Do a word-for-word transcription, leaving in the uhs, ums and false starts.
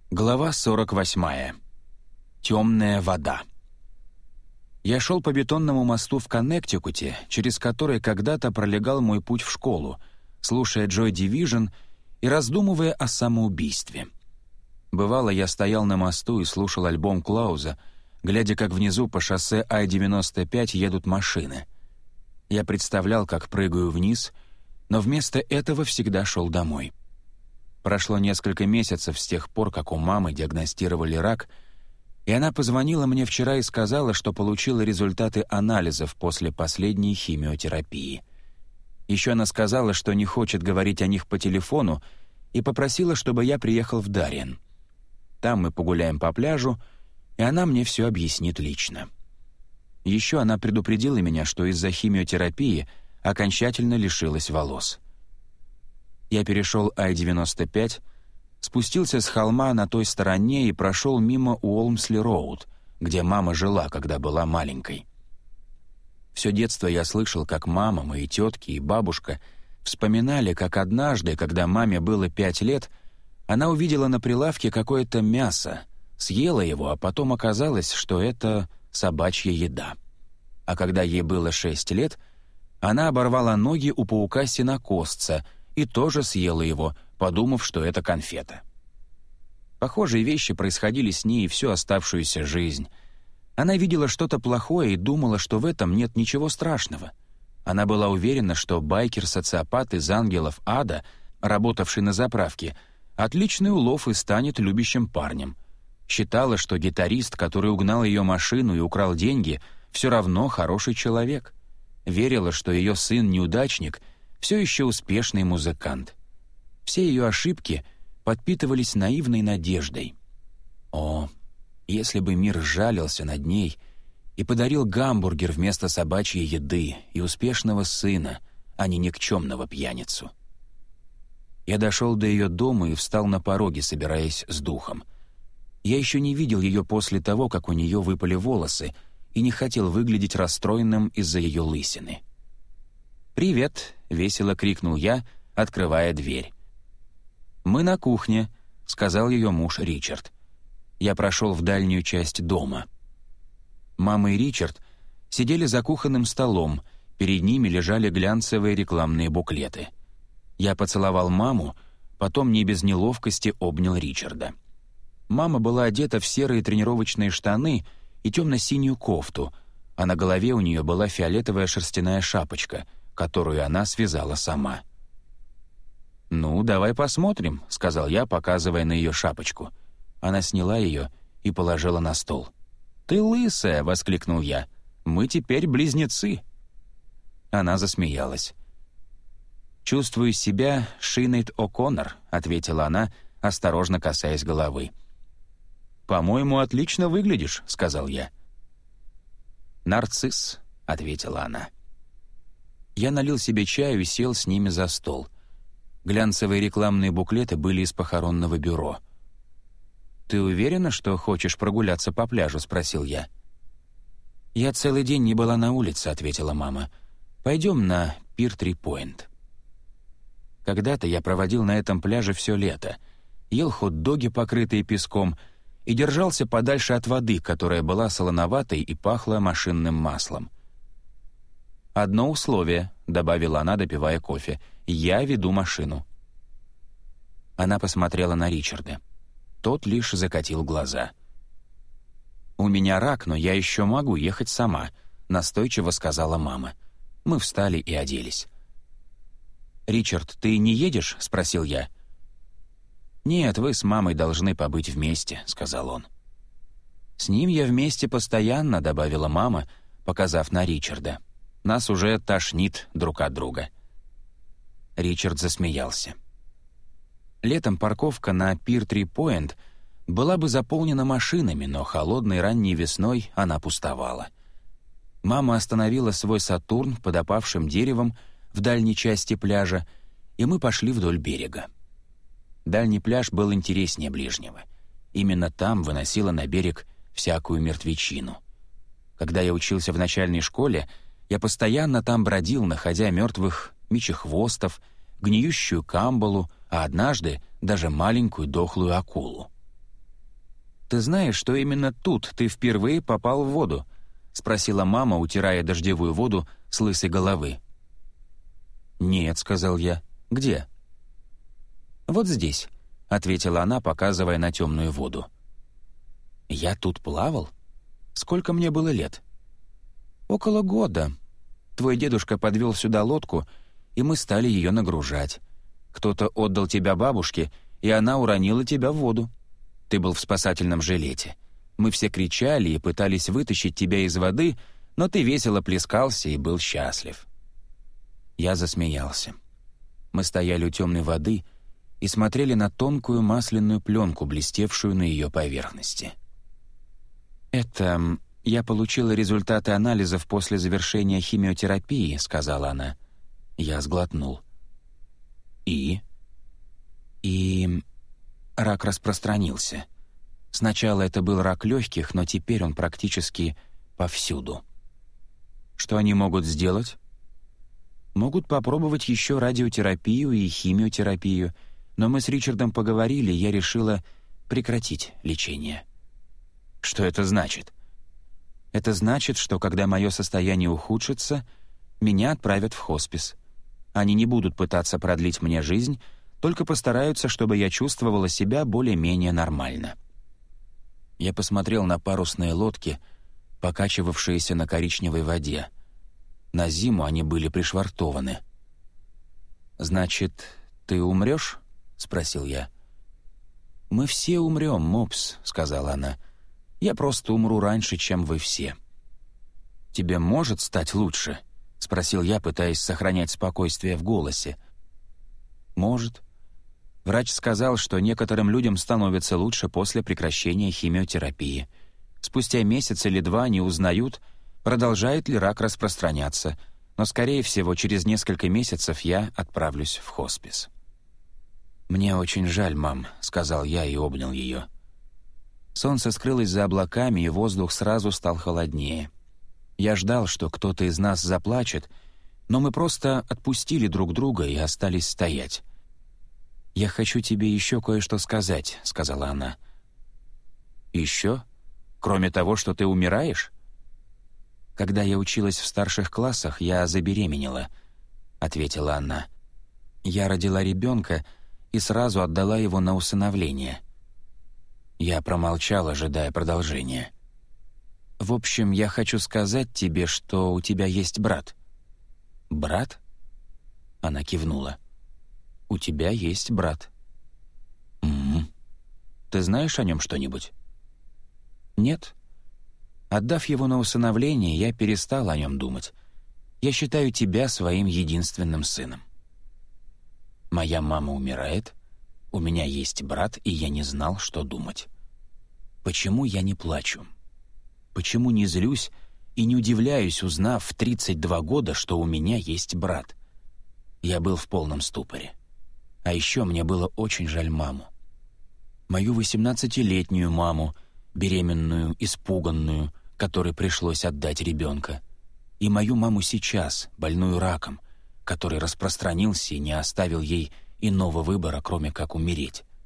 Глава сорок восьмая. Темная вода. Я шел по бетонному мосту в Коннектикуте, через который когда-то пролегал мой путь в школу, слушая Joy Division и раздумывая о самоубийстве. Бывало, я стоял на мосту и слушал альбом Клауза, глядя, как внизу по шоссе Ай девяносто пять едут машины. Я представлял, как прыгаю вниз, но вместо этого всегда шел домой. Прошло несколько месяцев с тех пор, как у мамы диагностировали рак, и она позвонила мне вчера и сказала, что получила результаты анализов после последней химиотерапии. Еще она сказала, что не хочет говорить о них по телефону, и попросила, чтобы я приехал в Дариен. Там мы погуляем по пляжу, и она мне все объяснит лично. Еще она предупредила меня, что из-за химиотерапии окончательно лишилась волос. Я перешел Ай девяносто пять, спустился с холма на той стороне и прошел мимо Уолмсли-Роуд, где мама жила, когда была маленькой. Все детство я слышал, как мама, мои тетки и бабушка вспоминали, как однажды, когда маме было пять лет, она увидела на прилавке какое-то мясо, съела его, а потом оказалось, что это собачья еда. А когда ей было шесть лет, она оборвала ноги у паука-сенокосца и тоже съела его, подумав, что это конфета. Похожие вещи происходили с ней всю оставшуюся жизнь. Она видела что-то плохое и думала, что в этом нет ничего страшного. Она была уверена, что байкер-социопат из «Ангелов ада», работавший на заправке, отличный улов и станет любящим парнем. Считала, что гитарист, который угнал ее машину и украл деньги, все равно хороший человек. Верила, что ее сын-неудачник — все еще успешный музыкант. Все ее ошибки подпитывались наивной надеждой. О, если бы мир жалился над ней и подарил гамбургер вместо собачьей еды и успешного сына, а не никчемного пьяницу. Я дошел до ее дома и встал на пороге, собираясь с духом. Я еще не видел ее после того, как у нее выпали волосы, и не хотел выглядеть расстроенным из-за ее лысины. «Привет!» — весело крикнул я, открывая дверь. «Мы на кухне», — сказал ее муж Ричард. Я прошел в дальнюю часть дома. Мама и Ричард сидели за кухонным столом, перед ними лежали глянцевые рекламные буклеты. Я поцеловал маму, потом не без неловкости обнял Ричарда. Мама была одета в серые тренировочные штаны и темно-синюю кофту, а на голове у нее была фиолетовая шерстяная шапочка, которую она связала сама. «Ну, давай посмотрим», — сказал я, показывая на ее шапочку. Она сняла ее и положила на стол. «Ты лысая!» — воскликнул я. «Мы теперь близнецы!» Она засмеялась. «Чувствую себя Шинейд О'Коннор», — ответила она, осторожно касаясь головы. «По-моему, отлично выглядишь», — сказал я. «Нарцисс», — ответила она. Я налил себе чаю и сел с ними за стол. Глянцевые рекламные буклеты были из похоронного бюро. «Ты уверена, что хочешь прогуляться по пляжу?» — спросил я. «Я целый день не была на улице», — ответила мама. «Пойдем на Пир-Три-Пойнт». Когда-то я проводил на этом пляже все лето, ел хот-доги, покрытые песком, и держался подальше от воды, которая была солоноватой и пахла машинным маслом. «Одно условие», — добавила она, допивая кофе, — «я веду машину». Она посмотрела на Ричарда. Тот лишь закатил глаза. «У меня рак, но я еще могу ехать сама», — настойчиво сказала мама. Мы встали и оделись. «Ричард, ты не едешь?» — спросил я. «Нет, вы с мамой должны побыть вместе», — сказал он. «С ним я вместе постоянно», — добавила мама, показав на Ричарда. «Нас уже тошнит друг от друга». Ричард засмеялся. Летом парковка на Пир-Три-Пойнт была бы заполнена машинами, но холодной ранней весной она пустовала. Мама остановила свой «Сатурн» под опавшим деревом в дальней части пляжа, и мы пошли вдоль берега. Дальний пляж был интереснее ближнего. Именно там выносила на берег всякую мертвечину. Когда я учился в начальной школе, я постоянно там бродил, находя мертвых мечехвостов, гниющую камбалу, а однажды даже маленькую дохлую акулу. «Ты знаешь, что именно тут ты впервые попал в воду?» — спросила мама, утирая дождевую воду с лысой головы. «Нет», — сказал я. «Где?» «Вот здесь», — ответила она, показывая на темную воду. «Я тут плавал? Сколько мне было лет?» «Около года. Твой дедушка подвел сюда лодку, и мы стали ее нагружать. Кто-то отдал тебя бабушке, и она уронила тебя в воду. Ты был в спасательном жилете. Мы все кричали и пытались вытащить тебя из воды, но ты весело плескался и был счастлив». Я засмеялся. Мы стояли у темной воды и смотрели на тонкую масляную пленку, блестевшую на ее поверхности. «Это... я получила результаты анализов после завершения химиотерапии», — сказала она. Я сглотнул. «И?» «И... рак распространился. Сначала это был рак легких, но теперь он практически повсюду». «Что они могут сделать?» «Могут попробовать еще радиотерапию и химиотерапию, но мы с Ричардом поговорили, и я решила прекратить лечение». «Что это значит?» «Это значит, что когда мое состояние ухудшится, меня отправят в хоспис. Они не будут пытаться продлить мне жизнь, только постараются, чтобы я чувствовала себя более-менее нормально». Я посмотрел на парусные лодки, покачивавшиеся на коричневой воде. На зиму они были пришвартованы. «Значит, ты умрешь?» — спросил я. «Мы все умрем, Мопс», — сказала она. «Я просто умру раньше, чем вы все». «Тебе может стать лучше?» — спросил я, пытаясь сохранять спокойствие в голосе. «Может. Врач сказал, что некоторым людям становится лучше после прекращения химиотерапии. Спустя месяц или два они узнают, продолжает ли рак распространяться, но, скорее всего, через несколько месяцев я отправлюсь в хоспис». «Мне очень жаль, мам», — сказал я и обнял ее. Солнце скрылось за облаками, и воздух сразу стал холоднее. Я ждал, что кто-то из нас заплачет, но мы просто отпустили друг друга и остались стоять. «Я хочу тебе еще кое-что сказать», — сказала она. «Еще? Кроме того, что ты умираешь?» «Когда я училась в старших классах, я забеременела», — ответила она. «Я родила ребенка и сразу отдала его на усыновление». Я промолчал, ожидая продолжения. «В общем, я хочу сказать тебе, что у тебя есть брат». «Брат?» Она кивнула. «У тебя есть брат». «М-м. Ты знаешь о нем что-нибудь?» «Нет. Отдав его на усыновление, я перестал о нем думать. Я считаю тебя своим единственным сыном». «Моя мама умирает, у меня есть брат, и я не знал, что думать. Почему я не плачу? Почему не злюсь и не удивляюсь, узнав в тридцать два года, что у меня есть брат? Я был в полном ступоре. А еще мне было очень жаль маму. Мою восемнадцатилетнюю маму, беременную, испуганную, которой пришлось отдать ребенка. И мою маму сейчас, больную раком, который распространился и не оставил ей иного выбора, кроме как умереть.